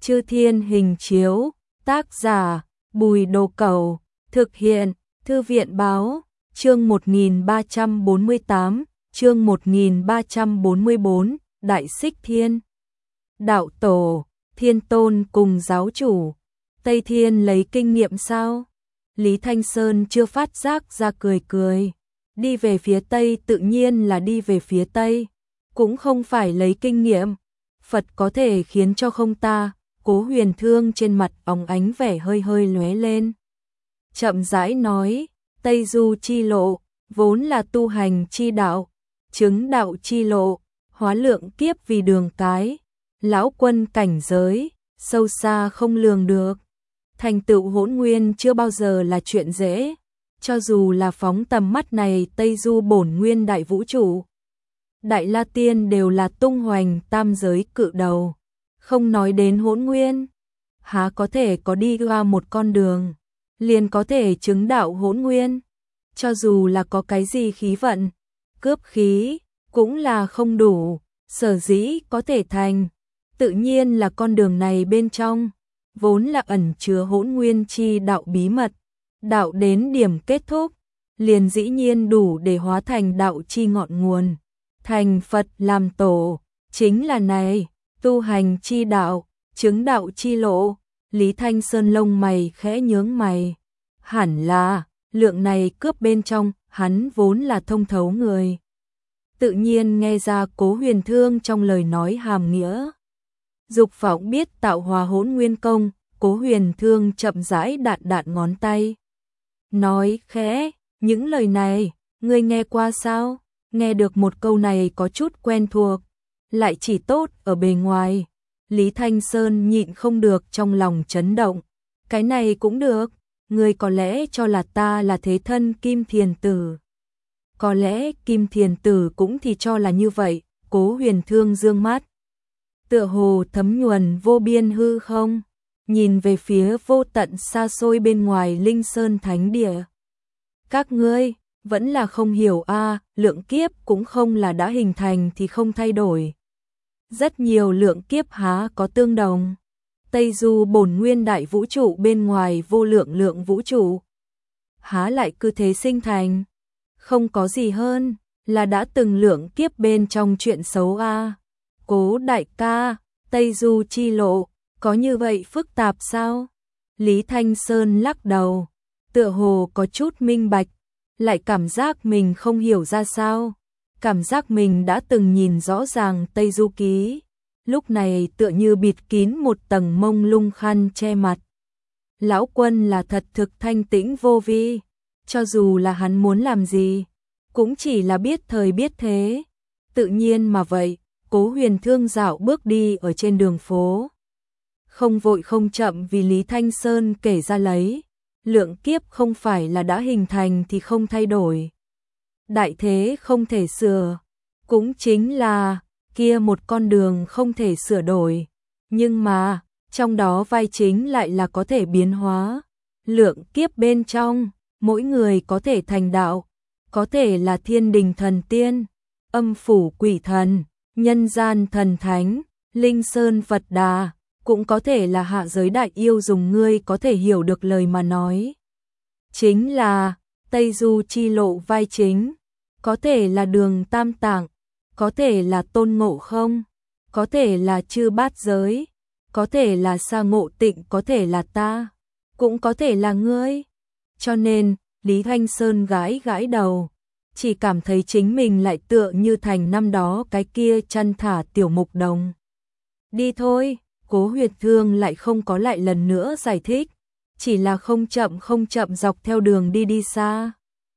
Chư Thiên Hình Chiếu, tác giả Bùi Đồ Cẩu, thực hiện Thư viện Báo, chương 1348, chương 1344, Đại Xích Thiên. Đạo Tổ, Thiên Tôn cùng giáo chủ, Tây Thiên lấy kinh nghiệm sao? Lý Thanh Sơn chưa phát giác ra cười cười. Đi về phía Tây tự nhiên là đi về phía Tây, cũng không phải lấy kinh nghiệm. Phật có thể khiến cho không ta. Cố Huyền Thương trên mặt óng ánh vẻ hơi hơi lóe lên. Chậm rãi nói, Tây Du chi lộ, vốn là tu hành chi đạo, chứng đạo chi lộ, hóa lượng kiếp vì đường cái. Lão quân cảnh giới, sâu xa không lường được. Thành tựu hỗn nguyên chưa bao giờ là chuyện dễ, cho dù là phóng tầm mắt này Tây Du bổn nguyên đại vũ trụ. Đại La Tiên đều là tung hoành tam giới cự đầu. Không nói đến hỗn nguyên, há có thể có đi qua một con đường, liền có thể chứng đạo hỗn nguyên. Cho dù là có cái gì khí vận, cướp khí, cũng là không đủ, sở dĩ có thể thành. Tự nhiên là con đường này bên trong, vốn là ẩn chứa hỗn nguyên chi đạo bí mật. Đạo đến điểm kết thúc, liền dĩ nhiên đủ để hóa thành đạo chi ngọn nguồn. Thành Phật làm tổ, chính là này. Tu hành chi đạo, chứng đạo chi lộ. Lý Thanh Sơn lông mày khẽ nhướng mày. Hẳn là, lượng này cướp bên trong, hắn vốn là thông thấu người. Tự nhiên nghe ra Cố Huyền Thương trong lời nói hàm nghĩa. Dục vọng biết tạo hòa hỗn nguyên công, Cố Huyền Thương chậm rãi đạn ngón tay. Nói khẽ, những lời này, ngươi nghe qua sao? Nghe được một câu này có chút quen thuộc. Lại chỉ tốt ở bề ngoài. Lý Thanh Sơn nhịn không được trong lòng chấn động. Cái này cũng được, người có lẽ cho là ta là thế thân Kim Thiền Tử. Có lẽ Kim Thiền Tử cũng thì cho là như vậy. Cố Huyền Thương dương mắt, tựa hồ thấm nhuần vô biên hư không, nhìn về phía vô tận xa xôi bên ngoài Linh Sơn Thánh Địa. Các ngươi vẫn là không hiểu a, lượng kiếp cũng không là đã hình thành thì không thay đổi. Rất nhiều lượng kiếp há có tương đồng. Tây Du bổn nguyên đại vũ trụ bên ngoài vô lượng vũ trụ, há lại cứ thế sinh thành. Không có gì hơn, là đã từng lượng kiếp bên trong chuyện xấu a. Cố đại ca, Tây Du chi lộ, có như vậy phức tạp sao? Lý Thanh Sơn lắc đầu, tựa hồ có chút minh bạch, lại cảm giác mình không hiểu ra sao. Cảm giác mình đã từng nhìn rõ ràng Tây Du ký, lúc này tựa như bịt kín một tầng mông lung khăn che mặt. Lão quân là thật thực thanh tĩnh vô vi, cho dù là hắn muốn làm gì, cũng chỉ là biết thời biết thế. Tự nhiên mà vậy, Cố Huyền Thương dạo bước đi ở trên đường phố. Không vội không chậm vì Lý Thanh Sơn kể ra lấy. Lượng kiếp không phải là đã hình thành thì không thay đổi. Đại thế không thể sửa, cũng chính là kia một con đường không thể sửa đổi. Nhưng mà, trong đó vai chính lại là có thể biến hóa. Lượng kiếp bên trong, mỗi người có thể thành đạo, có thể là thiên đình thần tiên, âm phủ quỷ thần, nhân gian thần thánh, linh sơn Phật Đà, cũng có thể là hạ giới đại yêu dùng ngươi có thể hiểu được lời mà nói. Chính là Tây Du chi lộ vai chính, có thể là Đường Tam Tạng, có thể là Tôn Ngộ Không, có thể là chư bát giới, có thể là Sa Ngộ Tịnh, có thể là ta, cũng có thể là ngươi. Cho nên, Lý Thanh Sơn gãi đầu, chỉ cảm thấy chính mình lại tựa như thành năm đó cái kia chăn thả tiểu mục đồng. Đi thôi. Cố Huyền Thương lại không có lại lần nữa giải thích, chỉ là không chậm dọc theo đường đi xa.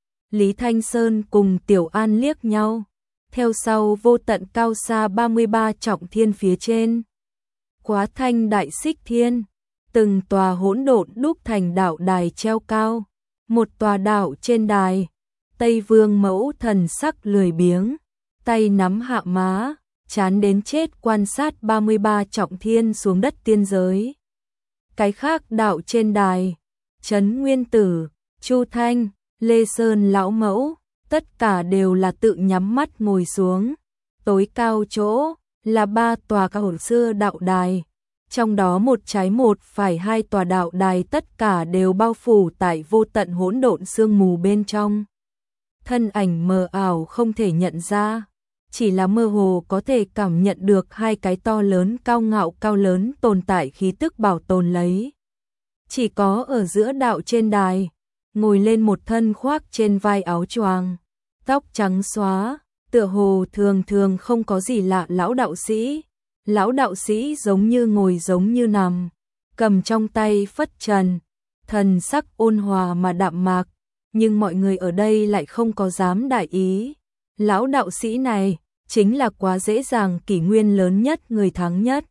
Lý Thanh Sơn cùng Tiểu An liếc nhau, theo sau vô tận cao xa 33 trọng thiên phía trên. Quá thanh đại xích thiên, từng tòa hỗn độn đúc thành đạo đài treo cao, một tòa đạo trên đài, Tây Vương Mẫu thần sắc lười biếng, tay nắm hạ má, chán đến chết quan sát 33 trọng thiên xuống đất tiên giới. Cái khác đạo trên đài, Trấn Nguyên Tử, Chu Thanh, Lê Sơn Lão Mẫu, tất cả đều là tự nhắm mắt ngồi xuống. Tối cao chỗ là 3 tòa cổ xưa đạo đài, Trong đó một trái một phải hai tòa đạo đài tất cả đều bao phủ tại vô tận hỗn độn sương mù bên trong. Thân ảnh mờ ảo không thể nhận ra, chỉ là mơ hồ có thể cảm nhận được hai cái to lớn cao ngạo cao lớn tồn tại khí tức bảo tồn lấy. Chỉ có ở giữa đạo trên đài, ngồi lên một thân khoác trên vai áo choàng, tóc trắng xóa, tựa hồ thường thường không có gì lạ lão đạo sĩ. Lão đạo sĩ giống như ngồi giống như nằm, cầm trong tay phất trần, thần sắc ôn hòa mà đạm mạc, nhưng mọi người ở đây lại không có dám đại ý. Lão đạo sĩ này chính là quá dễ dàng kỷ nguyên lớn nhất người thắng nhất.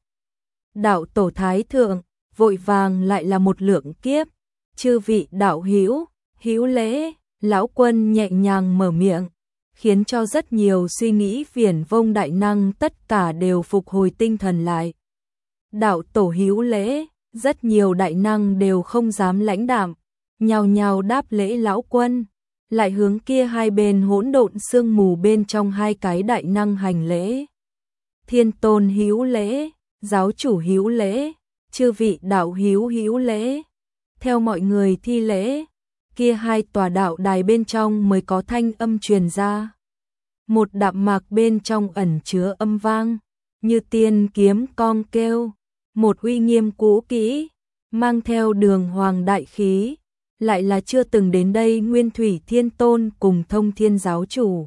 Đạo tổ thái thượng, vội vàng lại là một lượng kiếp. Chư vị đạo hữu, hữu lễ, lão quân nhẹ nhàng mở miệng, khiến cho rất nhiều suy nghĩ viển vông đại năng tất cả đều phục hồi tinh thần lại. Đạo tổ hữu lễ, rất nhiều đại năng đều không dám lãnh đạm, nhao nhao đáp lễ lão quân, lại hướng kia hai bên hỗn độn sương mù bên trong hai cái đại năng hành lễ. Thiên tôn hữu lễ, giáo chủ hữu lễ, chư vị đạo hữu hữu lễ. Theo mọi người thi lễ, kia hai tòa đạo đài bên trong mới có thanh âm truyền ra. Một đạm mạc bên trong ẩn chứa âm vang, như tiên kiếm cong kêu, một uy nghiêm cũ kỹ, mang theo đường hoàng đại khí, lại là chưa từng đến đây Nguyên Thủy Thiên Tôn cùng Thông Thiên giáo chủ.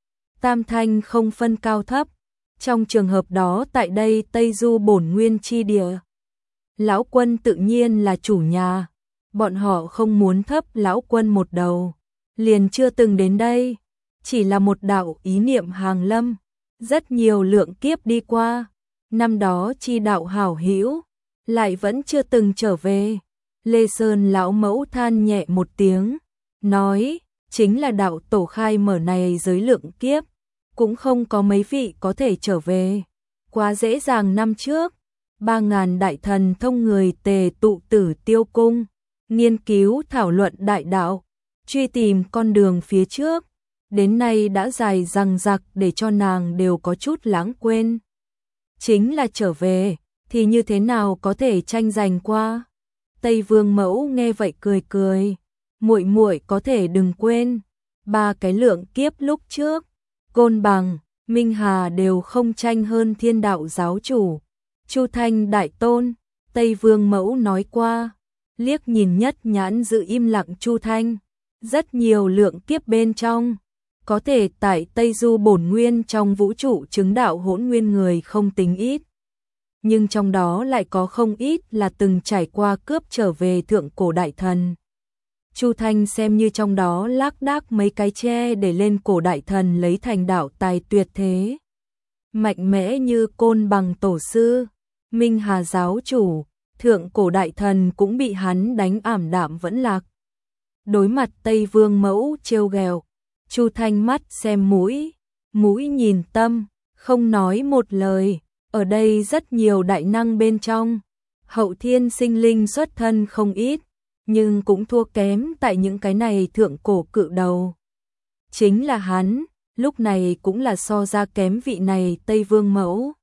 Tam thanh không phân cao thấp, trong trường hợp đó tại đây Tây Du bổn nguyên chi địa. Lão quân tự nhiên là chủ nhà, bọn họ không muốn thấp lão quân một đầu, liền chưa từng đến đây, chỉ là một đạo ý niệm hàng lâm, rất nhiều lượng kiếp đi qua, năm đó chi đạo hảo hữu, lại vẫn chưa từng trở về. Lê Sơn lão mẫu than nhẹ một tiếng, nói, chính là đạo tổ khai mở này giới lượng kiếp, cũng không có mấy vị có thể trở về. Quá dễ dàng năm trước, 3.000 đại thần thông người tề tụ Tử Tiêu Cung, nghiên cứu thảo luận đại đạo, truy tìm con đường phía trước, đến nay đã dài dằng dặc để cho nàng đều có chút lãng quên. Chính là trở về, thì như thế nào có thể tranh giành qua? Tây Vương mẫu nghe vậy cười cười, muội muội có thể đừng quên, ba cái lượng kiếp lúc trước, Côn Bằng, Minh Hà đều không tranh hơn Thiên Đạo giáo chủ, Chu Thanh đại tôn. Tây Vương mẫu nói qua, liếc nhìn nhất nhãn giữ im lặng Chu Thanh, rất nhiều lượng kiếp bên trong, có thể tại Tây Du bổn nguyên trong vũ trụ chứng đạo hỗn nguyên người không tính ít. Nhưng trong đó lại có không ít là từng trải qua cướp trở về thượng cổ đại thần. Chu Thanh xem như trong đó lác đác mấy cái tre để lên cổ đại thần lấy thành đạo tài tuyệt thế. Mạnh mẽ như Côn Bằng tổ sư, Minh Hà giáo chủ, thượng cổ đại thần cũng bị hắn đánh ảm đạm vẫn lạc. Đối mặt Tây Vương mẫu trêu ghẹo, Chu Thanh mắt xem mũi, mũi nhìn tâm, không nói một lời. Ở đây rất nhiều đại năng bên trong, hậu thiên sinh linh xuất thân không ít, nhưng cũng thua kém tại những cái này thượng cổ cự đầu. Chính là hắn, lúc này cũng là so ra kém vị này Tây Vương mẫu.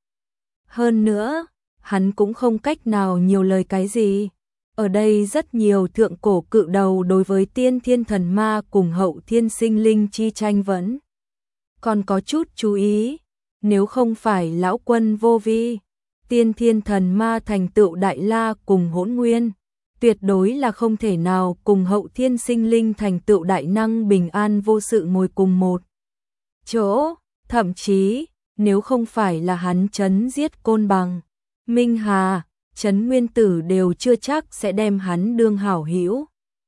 Hơn nữa, hắn cũng không cách nào nhiều lời cái gì. Ở đây rất nhiều thượng cổ cự đầu đối với tiên thiên thần ma cùng hậu thiên sinh linh chi tranh vẫn còn có chút chú ý. Nếu không phải lão quân vô vi, tiên thiên thần ma thành tựu đại la cùng hỗn nguyên, tuyệt đối là không thể nào cùng hậu thiên sinh linh thành tựu đại năng bình an vô sự ngồi cùng một chỗ. Thậm chí, nếu không phải là hắn chấn giết Côn Bằng, Minh Hà, Trấn Nguyên Tử đều chưa chắc sẽ đem hắn đương hảo hữu.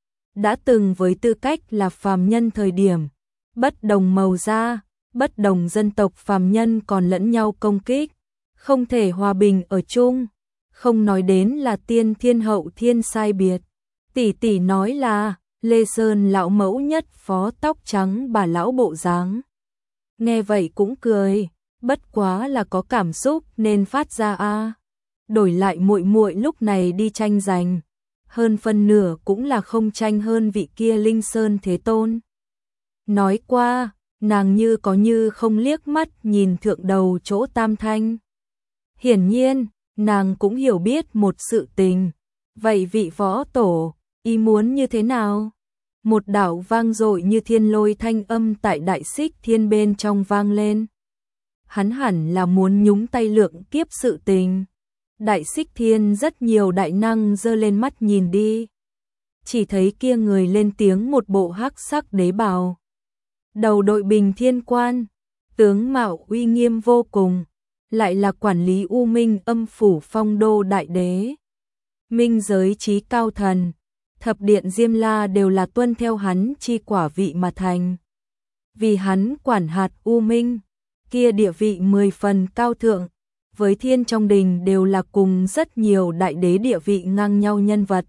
Đã từng với tư cách là phàm nhân thời điểm, bất đồng màu da, bất đồng dân tộc phàm nhân còn lẫn nhau công kích, không thể hòa bình ở chung, không nói đến là tiên thiên hậu thiên sai biệt. Tỷ tỷ nói là, Lê Sơn lão mẫu nhất phó tóc trắng bà lão bộ dáng. Nghe vậy cũng cười, bất quá là có cảm xúc nên phát ra a. Đổi lại muội muội lúc này đi tranh giành, hơn phân nửa cũng là không tranh hơn vị kia Linh Sơn Thế Tôn. Nói qua, nàng như có như không liếc mắt nhìn thượng đầu chỗ Tam Thanh. Hiển nhiên, nàng cũng hiểu biết một sự tình. Vậy vị võ tổ, ý muốn như thế nào? Một đạo vang dội như thiên lôi thanh âm tại Đại Xích Thiên bên trong vang lên. Hắn hẳn là muốn nhúng tay lượng kiếp sự tình. Đại Xích Thiên rất nhiều đại năng giơ lên mắt nhìn đi. Chỉ thấy kia người lên tiếng một bộ hắc sắc đế bào. Đầu đội bình thiên quan, tướng mạo uy nghiêm vô cùng, lại là quản lý U Minh âm phủ Phong Đô đại đế. Minh giới chí cao thần, thập điện Diêm La đều là tuân theo hắn chi quả vị mà thành. Vì hắn quản hạt U Minh, kia địa vị 10 phần cao thượng, với thiên trong đình đều là cùng rất nhiều đại đế địa vị ngang nhau nhân vật.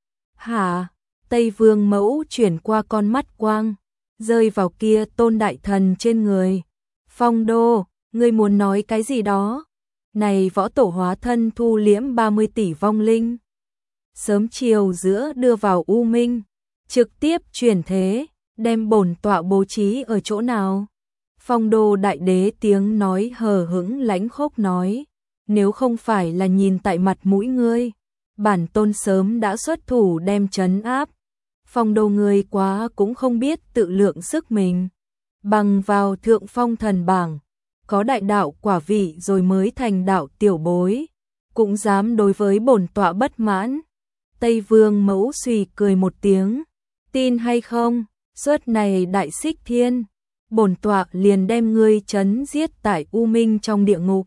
Hả? Tây Vương Mẫu chuyển qua con mắt quang, rơi vào kia tôn đại thần trên người. Phong Đô, ngươi muốn nói cái gì đó? Này võ tổ hóa thân thu liễm 30 tỷ vong linh. Sớm chiều giữa đưa vào U Minh, trực tiếp chuyển thế, đem bổn tọa bố trí ở chỗ nào? Phong Đô đại đế tiếng nói hờ hững lãnh khốc nói, nếu không phải là nhìn tại mặt mũi ngươi, bản tôn sớm đã xuất thủ đem trấn áp. Phong Đô ngươi quá cũng không biết tự lượng sức mình, bằng vào thượng phong thần bảng, có đại đạo quả vị rồi mới thành đạo tiểu bối, cũng dám đối với bổn tọa bất mãn. Tây Vương Mẫu suy cười một tiếng, tin hay không, suốt này Đại Xích Thiên, bổn tọa liền đem ngươi trấn giết tại U Minh trong địa ngục.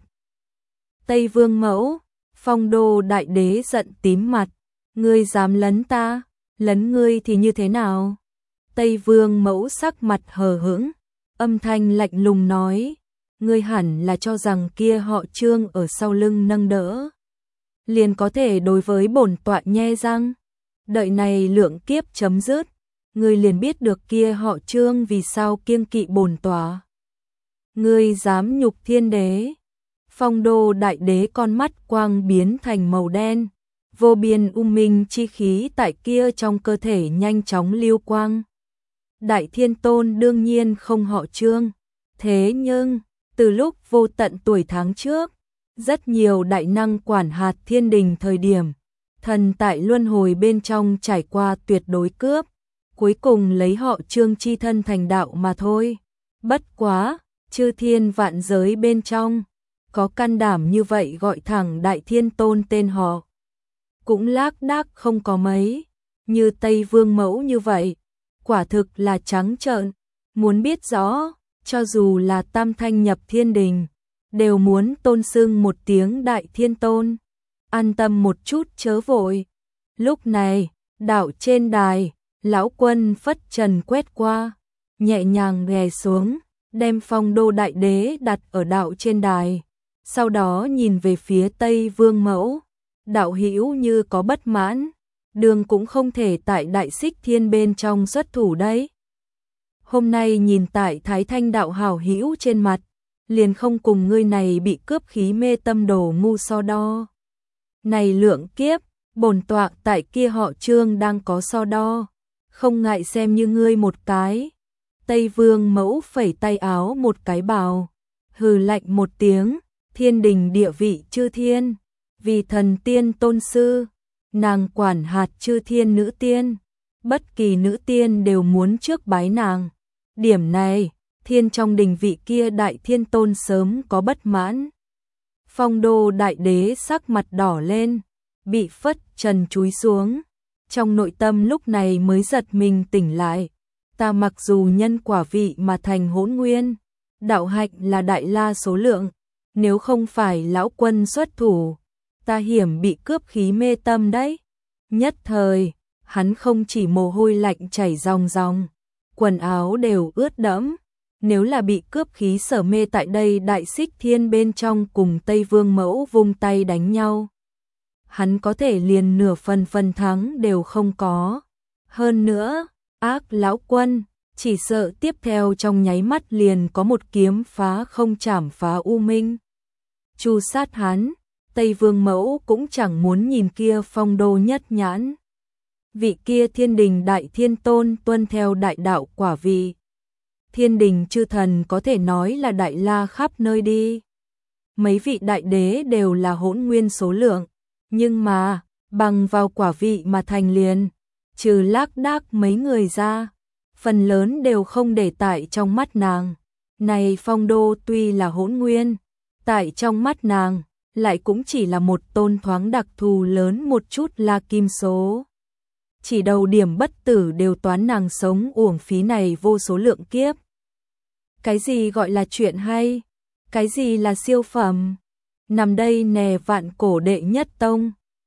Tây Vương Mẫu, Phong Đô đại đế giận tím mặt, ngươi dám lấn ta, lấn ngươi thì như thế nào? Tây Vương Mẫu sắc mặt hờ hững, âm thanh lạnh lùng nói, ngươi hẳn là cho rằng kia họ Trương ở sau lưng nâng đỡ, liền có thể đối với bổn tọa nhe răng. Đợi này lượng kiếp chấm dứt, ngươi liền biết được kia họ Trương vì sao kiêng kỵ bổn tọa. Ngươi dám nhục thiên đế? Phong Đô đại đế con mắt quang biến thành màu đen, vô biên u minh chi khí tại kia trong cơ thể nhanh chóng lưu quang. Đại Thiên Tôn đương nhiên không họ Trương, thế nhưng từ lúc vô tận tuổi tháng trước, rất nhiều đại năng quản hạt thiên đình thời điểm, thần tại luân hồi bên trong trải qua tuyệt đối cướp, cuối cùng lấy họ Trương chi thân thành đạo mà thôi. Bất quá, chư thiên vạn giới bên trong, có can đảm như vậy gọi thẳng Đại Thiên Tôn tên họ, cũng lác đác không có mấy, như Tây Vương Mẫu như vậy, quả thực là trắng trợn. Muốn biết rõ, cho dù là tam thanh nhập thiên đình, đều muốn tôn xưng một tiếng Đại Thiên Tôn. An tâm một chút chớ vội. Lúc này, đạo trên đài, lão quân phất trần quét qua, nhẹ nhàng đè xuống, đem Phong Đô đại đế đặt ở đạo trên đài, sau đó nhìn về phía Tây Vương Mẫu. Đạo hữu như có bất mãn, đường cũng không thể tại Đại Xích Thiên bên trong xuất thủ đấy. Hôm nay nhìn tại Thái Thanh đạo hảo hữu trên mặt, liền không cùng ngươi này bị cướp khí mê tâm đồ ngu so đo. Này lượng kiếp, bổn tọa tại kia họ Trương đang có so đo, không ngại xem như ngươi một cái. Tây Vương Mẫu phẩy tay áo một cái bảo, hừ lạnh một tiếng, thiên đình địa vị chư thiên, vì thần tiên tôn sư, nàng quản hạt chư thiên nữ tiên, bất kỳ nữ tiên đều muốn trước bái nàng. Điểm này, thiên trong đình vị kia Đại Thiên Tôn sớm có bất mãn. Phong Đô đại đế sắc mặt đỏ lên, bị phất trần chúi xuống, trong nội tâm lúc này mới giật mình tỉnh lại. Ta mặc dù nhân quả vị mà thành hỗn nguyên, đạo hạnh là đại la số lượng, nếu không phải lão quân xuất thủ, ta hiểm bị cướp khí mê tâm đấy. Nhất thời, hắn không chỉ mồ hôi lạnh chảy ròng ròng, quần áo đều ướt đẫm. Nếu là bị cướp khí sở mê tại đây Đại Xích Thiên bên trong cùng Tây Vương Mẫu vung tay đánh nhau, hắn có thể liền nửa phần thắng đều không có. Hơn nữa, ác lão quân, chỉ sợ tiếp theo trong nháy mắt liền có một kiếm phá không chảm phá U Minh. Chu sát hắn, Tây Vương Mẫu cũng chẳng muốn nhìn kia Phong Đô nhất nhãn. Vị kia thiên đình Đại Thiên Tôn tuân theo đại đạo quả vị. Thiên đình chư thần có thể nói là đại la khắp nơi đi. mấy vị đại đế đều là hỗn nguyên số lượng, nhưng mà, bằng vào quả vị mà thành liền, trừ Lác Đác mấy người ra, phần lớn đều không để tại trong mắt nàng. Này Phong Đô tuy là hỗn nguyên, tại trong mắt nàng, lại cũng chỉ là một tôn thoáng đặc thù lớn một chút là kim số. Chỉ đầu điểm bất tử đều toán nàng sống uổng phí này vô số lượng kiếp. Cái gì gọi là chuyện hay? Cái gì là siêu phẩm? Nằm đây nè vạn cổ đệ nhất tông,